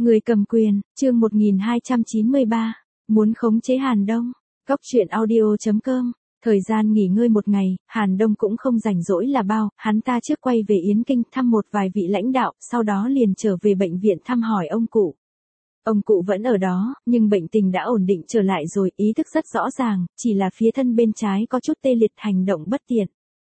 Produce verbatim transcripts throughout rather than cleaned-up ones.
Người cầm quyền, chương một nghìn hai trăm chín mươi ba, muốn khống chế Hàn Đông. Cóc truyện audio chấm com. Thời gian nghỉ ngơi một ngày, Hàn Đông cũng không rảnh rỗi là bao, hắn ta trước quay về Yến Kinh thăm một vài vị lãnh đạo, sau đó liền trở về bệnh viện thăm hỏi ông cụ. Ông cụ vẫn ở đó, nhưng bệnh tình đã ổn định trở lại rồi, ý thức rất rõ ràng, chỉ là phía thân bên trái có chút tê liệt, hành động bất tiện.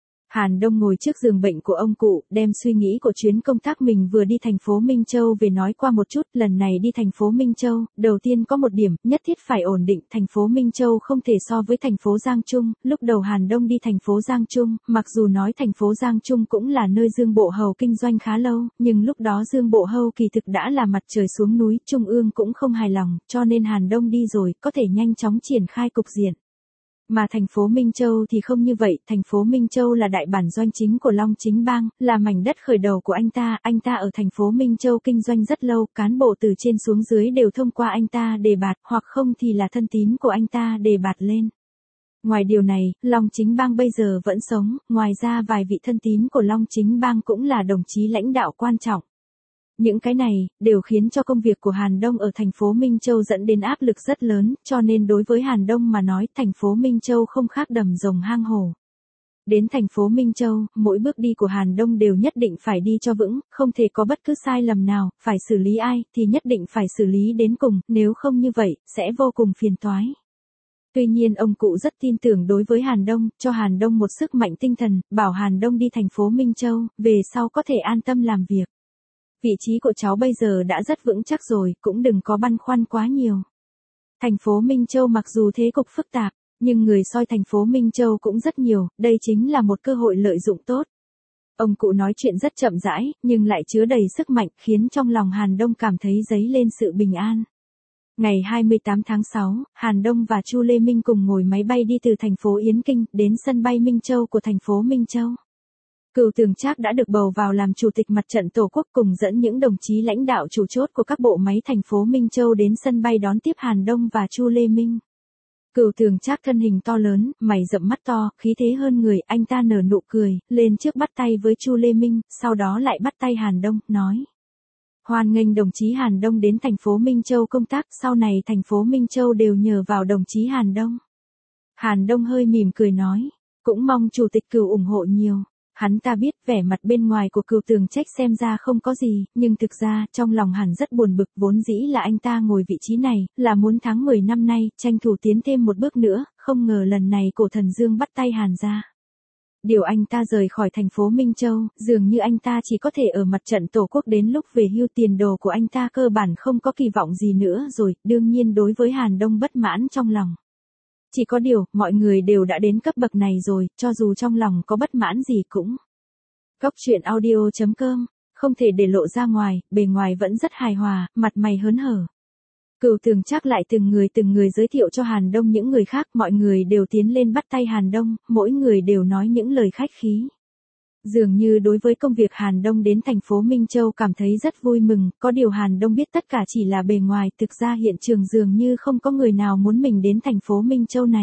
Hàn Đông ngồi trước giường bệnh của ông cụ, đem suy nghĩ của chuyến công tác mình vừa đi thành phố Minh Châu về nói qua một chút. Lần này đi thành phố Minh Châu, đầu tiên có một điểm, nhất thiết phải ổn định. Thành phố Minh Châu không thể so với thành phố Giang Trung. Lúc đầu Hàn Đông đi thành phố Giang Trung, mặc dù nói thành phố Giang Trung cũng là nơi Dương Bộ Hầu kinh doanh khá lâu, nhưng lúc đó Dương Bộ Hầu kỳ thực đã là mặt trời xuống núi, Trung ương cũng không hài lòng, cho nên Hàn Đông đi rồi, có thể nhanh chóng triển khai cục diện. Mà thành phố Minh Châu thì không như vậy, thành phố Minh Châu là đại bản doanh chính của Long Chính Bang, là mảnh đất khởi đầu của anh ta, anh ta ở thành phố Minh Châu kinh doanh rất lâu, cán bộ từ trên xuống dưới đều thông qua anh ta đề bạt, hoặc không thì là thân tín của anh ta đề bạt lên. Ngoài điều này, Long Chính Bang bây giờ vẫn sống, ngoài ra vài vị thân tín của Long Chính Bang cũng là đồng chí lãnh đạo quan trọng. Những cái này, đều khiến cho công việc của Hàn Đông ở thành phố Minh Châu dẫn đến áp lực rất lớn, cho nên đối với Hàn Đông mà nói, thành phố Minh Châu không khác đầm rồng hang hổ. Đến thành phố Minh Châu, mỗi bước đi của Hàn Đông đều nhất định phải đi cho vững, không thể có bất cứ sai lầm nào, phải xử lý ai, thì nhất định phải xử lý đến cùng, nếu không như vậy, sẽ vô cùng phiền toái. Tuy nhiên ông cụ rất tin tưởng đối với Hàn Đông, cho Hàn Đông một sức mạnh tinh thần, bảo Hàn Đông đi thành phố Minh Châu, về sau có thể an tâm làm việc. Vị trí của cháu bây giờ đã rất vững chắc rồi, cũng đừng có băn khoăn quá nhiều. Thành phố Minh Châu mặc dù thế cục phức tạp, nhưng người soi thành phố Minh Châu cũng rất nhiều, đây chính là một cơ hội lợi dụng tốt. Ông cụ nói chuyện rất chậm rãi, nhưng lại chứa đầy sức mạnh, khiến trong lòng Hàn Đông cảm thấy dấy lên sự bình an. Ngày hai mươi tám tháng sáu, Hàn Đông và Chu Lê Minh cùng ngồi máy bay đi từ thành phố Yến Kinh đến sân bay Minh Châu của thành phố Minh Châu. Cửu Tường Trác đã được bầu vào làm chủ tịch mặt trận Tổ quốc cùng dẫn những đồng chí lãnh đạo chủ chốt của các bộ máy thành phố Minh Châu đến sân bay đón tiếp Hàn Đông và Chu Lê Minh. Cửu Tường Trác thân hình to lớn, mày rậm mắt to, khí thế hơn người, anh ta nở nụ cười, lên trước bắt tay với Chu Lê Minh, sau đó lại bắt tay Hàn Đông, nói: "Hoan nghênh đồng chí Hàn Đông đến thành phố Minh Châu công tác, sau này thành phố Minh Châu đều nhờ vào đồng chí Hàn Đông." Hàn Đông hơi mỉm cười nói: "Cũng mong chủ tịch Cửu ủng hộ nhiều." Hắn ta biết vẻ mặt bên ngoài của Cửu Tường Trách xem ra không có gì, nhưng thực ra trong lòng hẳn rất buồn bực, vốn dĩ là anh ta ngồi vị trí này, là muốn tháng mười năm nay, tranh thủ tiến thêm một bước nữa, không ngờ lần này Cổ Thần Dương bắt tay Hàn ra. Điều anh ta rời khỏi thành phố Minh Châu, dường như anh ta chỉ có thể ở mặt trận Tổ quốc đến lúc về hưu, tiền đồ của anh ta cơ bản không có kỳ vọng gì nữa rồi, đương nhiên đối với Hàn Đông bất mãn trong lòng. Chỉ có điều, mọi người đều đã đến cấp bậc này rồi, cho dù trong lòng có bất mãn gì cũng. Cóc truyện audio chấm com, không thể để lộ ra ngoài, bề ngoài vẫn rất hài hòa, mặt mày hớn hở. Cửu Tường Trác lại từng người từng người giới thiệu cho Hàn Đông những người khác, mọi người đều tiến lên bắt tay Hàn Đông, mỗi người đều nói những lời khách khí. Dường như đối với công việc Hàn Đông đến thành phố Minh Châu cảm thấy rất vui mừng, có điều Hàn Đông biết tất cả chỉ là bề ngoài, thực ra hiện trường dường như không có người nào muốn mình đến thành phố Minh Châu này.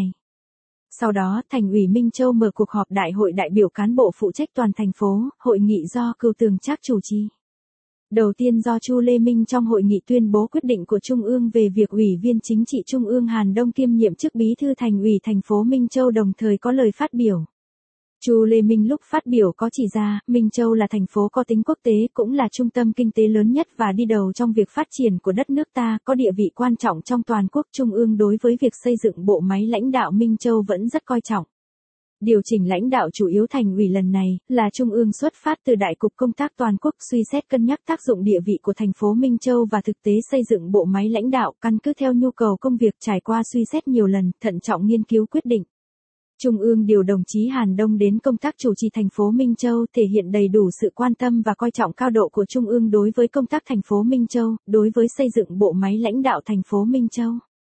Sau đó, thành ủy Minh Châu mở cuộc họp đại hội đại biểu cán bộ phụ trách toàn thành phố, hội nghị do Cửu Tường Trác chủ trì. Đầu tiên do Chu Lê Minh trong hội nghị tuyên bố quyết định của Trung ương về việc Ủy viên Chính trị Trung ương Hàn Đông kiêm nhiệm chức bí thư thành ủy thành phố Minh Châu đồng thời có lời phát biểu. Chu Lê Minh lúc phát biểu có chỉ ra, Minh Châu là thành phố có tính quốc tế, cũng là trung tâm kinh tế lớn nhất và đi đầu trong việc phát triển của đất nước ta, có địa vị quan trọng trong toàn quốc. Trung ương đối với việc xây dựng bộ máy lãnh đạo Minh Châu vẫn rất coi trọng. Điều chỉnh lãnh đạo chủ yếu thành ủy lần này, là Trung ương xuất phát từ Đại cục Công tác Toàn quốc, suy xét cân nhắc tác dụng địa vị của thành phố Minh Châu và thực tế xây dựng bộ máy lãnh đạo, căn cứ theo nhu cầu công việc, trải qua suy xét nhiều lần, thận trọng nghiên cứu quyết định. Trung ương điều đồng chí Hàn Đông đến công tác chủ trì thành phố Minh Châu, thể hiện đầy đủ sự quan tâm và coi trọng cao độ của Trung ương đối với công tác thành phố Minh Châu, đối với xây dựng bộ máy lãnh đạo thành phố Minh Châu.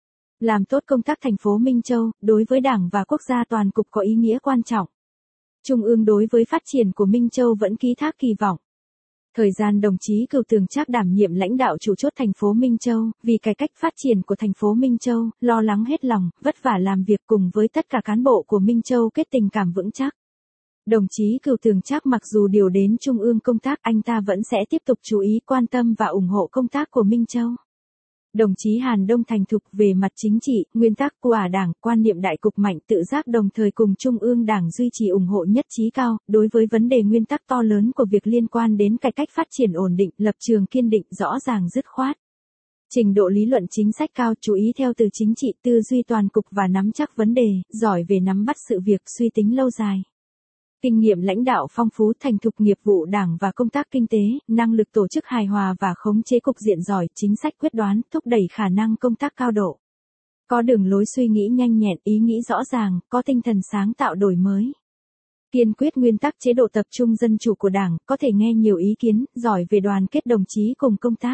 Làm tốt công tác thành phố Minh Châu, đối với Đảng và quốc gia toàn cục có ý nghĩa quan trọng. Trung ương đối với phát triển của Minh Châu vẫn ký thác kỳ vọng. Thời gian đồng chí Cửu Tường Trác đảm nhiệm lãnh đạo chủ chốt thành phố Minh Châu, vì cải cách phát triển của thành phố Minh Châu, lo lắng hết lòng, vất vả làm việc cùng với tất cả cán bộ của Minh Châu kết tình cảm vững chắc. Đồng chí Cửu Tường Trác mặc dù điều đến Trung ương công tác, anh ta vẫn sẽ tiếp tục chú ý quan tâm và ủng hộ công tác của Minh Châu. Đồng chí Hàn Đông thành thục về mặt chính trị, nguyên tắc của Đảng, quan niệm đại cục mạnh tự giác, đồng thời cùng Trung ương Đảng duy trì ủng hộ nhất trí cao, đối với vấn đề nguyên tắc to lớn của việc liên quan đến cải cách phát triển ổn định, lập trường kiên định, rõ ràng dứt khoát. Trình độ lý luận chính sách cao, chú ý theo từ chính trị, tư duy toàn cục và nắm chắc vấn đề, giỏi về nắm bắt sự việc, suy tính lâu dài. Kinh nghiệm lãnh đạo phong phú, thành thục nghiệp vụ Đảng và công tác kinh tế, năng lực tổ chức hài hòa và khống chế cục diện giỏi, chính sách quyết đoán, thúc đẩy khả năng công tác cao độ. Có đường lối suy nghĩ nhanh nhẹn, ý nghĩ rõ ràng, có tinh thần sáng tạo đổi mới. Kiên quyết nguyên tắc chế độ tập trung dân chủ của Đảng, có thể nghe nhiều ý kiến, giỏi về đoàn kết đồng chí cùng công tác.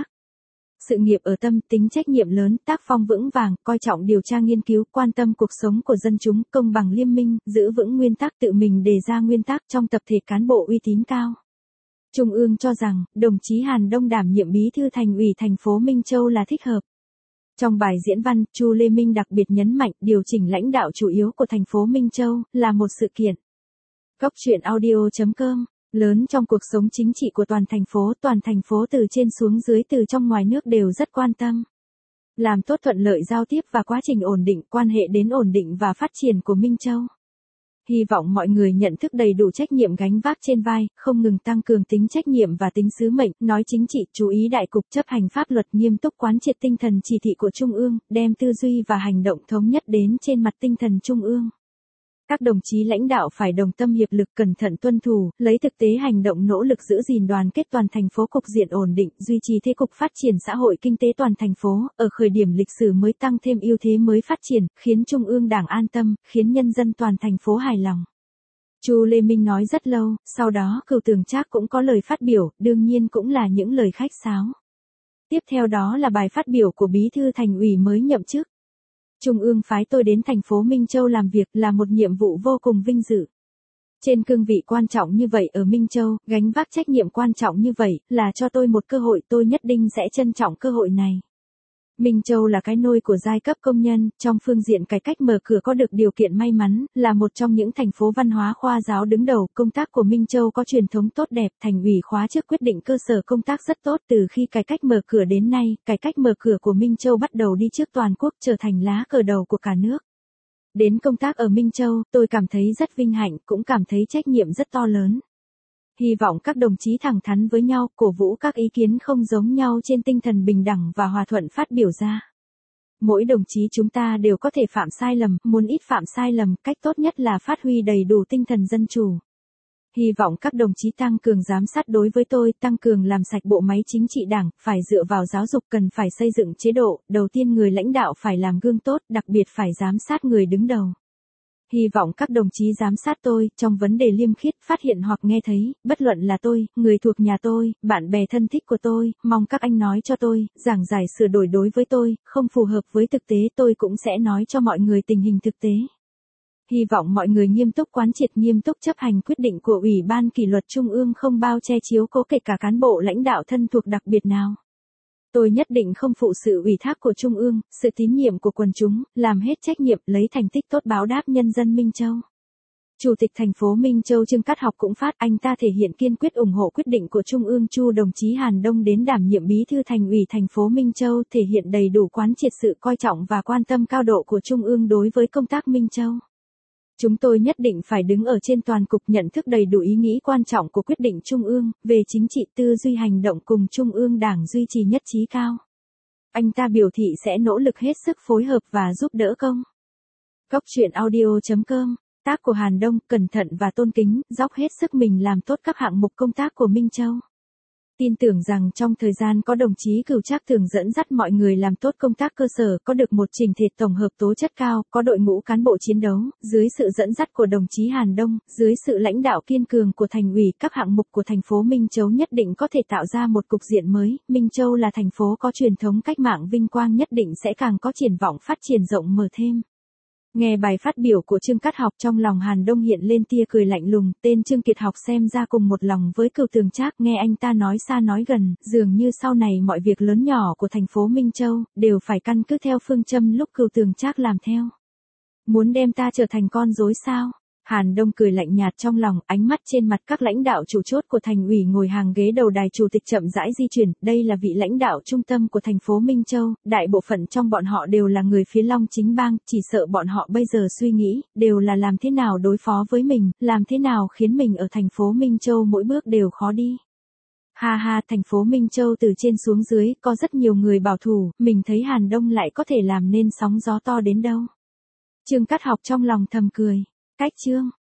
Sự nghiệp ở tâm, tính trách nhiệm lớn, tác phong vững vàng, coi trọng điều tra nghiên cứu, quan tâm cuộc sống của dân chúng, công bằng liêm minh, giữ vững nguyên tắc, tự mình đề ra nguyên tắc trong tập thể cán bộ uy tín cao. Trung ương cho rằng, đồng chí Hàn Đông đảm nhiệm bí thư thành ủy thành phố Minh Châu là thích hợp. Trong bài diễn văn, Chu Lê Minh đặc biệt nhấn mạnh, điều chỉnh lãnh đạo chủ yếu của thành phố Minh Châu là một sự kiện. Góc truyện audio chấm com lớn trong cuộc sống chính trị của toàn thành phố, toàn thành phố từ trên xuống dưới, từ trong ngoài nước đều rất quan tâm. Làm tốt thuận lợi giao tiếp và quá trình ổn định, quan hệ đến ổn định và phát triển của Minh Châu. Hy vọng mọi người nhận thức đầy đủ trách nhiệm gánh vác trên vai, không ngừng tăng cường tính trách nhiệm và tính sứ mệnh, nói chính trị, chú ý đại cục, chấp hành pháp luật, nghiêm túc quán triệt tinh thần chỉ thị của Trung ương, đem tư duy và hành động thống nhất đến trên mặt tinh thần Trung ương. Các đồng chí lãnh đạo phải đồng tâm hiệp lực, cẩn thận tuân thủ, lấy thực tế hành động, nỗ lực giữ gìn đoàn kết toàn thành phố, cục diện ổn định, duy trì thế cục phát triển xã hội kinh tế toàn thành phố, ở khởi điểm lịch sử mới tăng thêm ưu thế mới phát triển, khiến Trung ương Đảng an tâm, khiến nhân dân toàn thành phố hài lòng. Chu Lê Minh nói rất lâu, sau đó Cửu Tường Trác cũng có lời phát biểu, đương nhiên cũng là những lời khách sáo. Tiếp theo đó là bài phát biểu của Bí thư Thành ủy mới nhậm chức. Trung ương phái tôi đến thành phố Minh Châu làm việc là một nhiệm vụ vô cùng vinh dự. Trên cương vị quan trọng như vậy ở Minh Châu, gánh vác trách nhiệm quan trọng như vậy, là cho tôi một cơ hội, tôi nhất định sẽ trân trọng cơ hội này. Minh Châu là cái nôi của giai cấp công nhân, trong phương diện cải cách mở cửa có được điều kiện may mắn, là một trong những thành phố văn hóa khoa giáo đứng đầu, công tác của Minh Châu có truyền thống tốt đẹp, thành ủy khóa trước quyết định cơ sở công tác rất tốt, từ khi cải cách mở cửa đến nay, cải cách mở cửa của Minh Châu bắt đầu đi trước toàn quốc, trở thành lá cờ đầu của cả nước. Đến công tác ở Minh Châu, tôi cảm thấy rất vinh hạnh, cũng cảm thấy trách nhiệm rất to lớn. Hy vọng các đồng chí thẳng thắn với nhau, cổ vũ các ý kiến không giống nhau trên tinh thần bình đẳng và hòa thuận phát biểu ra. Mỗi đồng chí chúng ta đều có thể phạm sai lầm, muốn ít phạm sai lầm, cách tốt nhất là phát huy đầy đủ tinh thần dân chủ. Hy vọng các đồng chí tăng cường giám sát đối với tôi, tăng cường làm sạch bộ máy chính trị Đảng, phải dựa vào giáo dục, cần phải xây dựng chế độ, đầu tiên người lãnh đạo phải làm gương tốt, đặc biệt phải giám sát người đứng đầu. Hy vọng các đồng chí giám sát tôi, trong vấn đề liêm khiết, phát hiện hoặc nghe thấy, bất luận là tôi, người thuộc nhà tôi, bạn bè thân thích của tôi, mong các anh nói cho tôi, giảng giải sửa đổi đối với tôi, không phù hợp với thực tế tôi cũng sẽ nói cho mọi người tình hình thực tế. Hy vọng mọi người nghiêm túc quán triệt, nghiêm túc chấp hành quyết định của Ủy ban Kỷ luật Trung ương, không bao che chiếu cố kể cả cán bộ lãnh đạo thân thuộc đặc biệt nào. Tôi nhất định không phụ sự ủy thác của Trung ương, sự tín nhiệm của quần chúng, làm hết trách nhiệm, lấy thành tích tốt báo đáp nhân dân Minh Châu. Chủ tịch thành phố Minh Châu Trương Cát Học cũng phát, anh ta thể hiện kiên quyết ủng hộ quyết định của Trung ương. Chu đồng chí Hàn Đông đến đảm nhiệm bí thư thành ủy thành phố Minh Châu, thể hiện đầy đủ quán triệt sự coi trọng và quan tâm cao độ của Trung ương đối với công tác Minh Châu. Chúng tôi nhất định phải đứng ở trên toàn cục, nhận thức đầy đủ ý nghĩ quan trọng của quyết định Trung ương, về chính trị, tư duy hành động cùng Trung ương Đảng duy trì nhất trí cao. Anh ta biểu thị sẽ nỗ lực hết sức phối hợp và giúp đỡ công. Góc truyện audio chấm com, tác của Hàn Đông, cẩn thận và tôn kính, dốc hết sức mình làm tốt các hạng mục công tác của Minh Châu. Tin tưởng rằng trong thời gian có đồng chí Cửu Trác Tường dẫn dắt mọi người làm tốt công tác cơ sở, có được một chỉnh thể tổng hợp tố chất cao, có đội ngũ cán bộ chiến đấu, dưới sự dẫn dắt của đồng chí Hàn Đông, dưới sự lãnh đạo kiên cường của thành ủy, các hạng mục của thành phố Minh Châu nhất định có thể tạo ra một cục diện mới. Minh Châu là thành phố có truyền thống cách mạng vinh quang, nhất định sẽ càng có triển vọng phát triển rộng mở thêm. Nghe bài phát biểu của Trương Cát Học, trong lòng Hàn Đông hiện lên tia cười lạnh lùng, tên Trương Kiệt Học xem ra cùng một lòng với Cửu Tường Trác, nghe anh ta nói xa nói gần, dường như sau này mọi việc lớn nhỏ của thành phố Minh Châu, đều phải căn cứ theo phương châm lúc Cửu Tường Trác làm theo. Muốn đem ta trở thành con rối sao? Hàn Đông cười lạnh nhạt trong lòng, ánh mắt trên mặt các lãnh đạo chủ chốt của thành ủy ngồi hàng ghế đầu đài chủ tịch chậm rãi di chuyển, đây là vị lãnh đạo trung tâm của thành phố Minh Châu, đại bộ phận trong bọn họ đều là người phía Long Chính Bang, chỉ sợ bọn họ bây giờ suy nghĩ, đều là làm thế nào đối phó với mình, làm thế nào khiến mình ở thành phố Minh Châu mỗi bước đều khó đi. Ha ha, thành phố Minh Châu từ trên xuống dưới, có rất nhiều người bảo thủ, mình thấy Hàn Đông lại có thể làm nên sóng gió to đến đâu. Trương Cát Học trong lòng thầm cười. Cách chương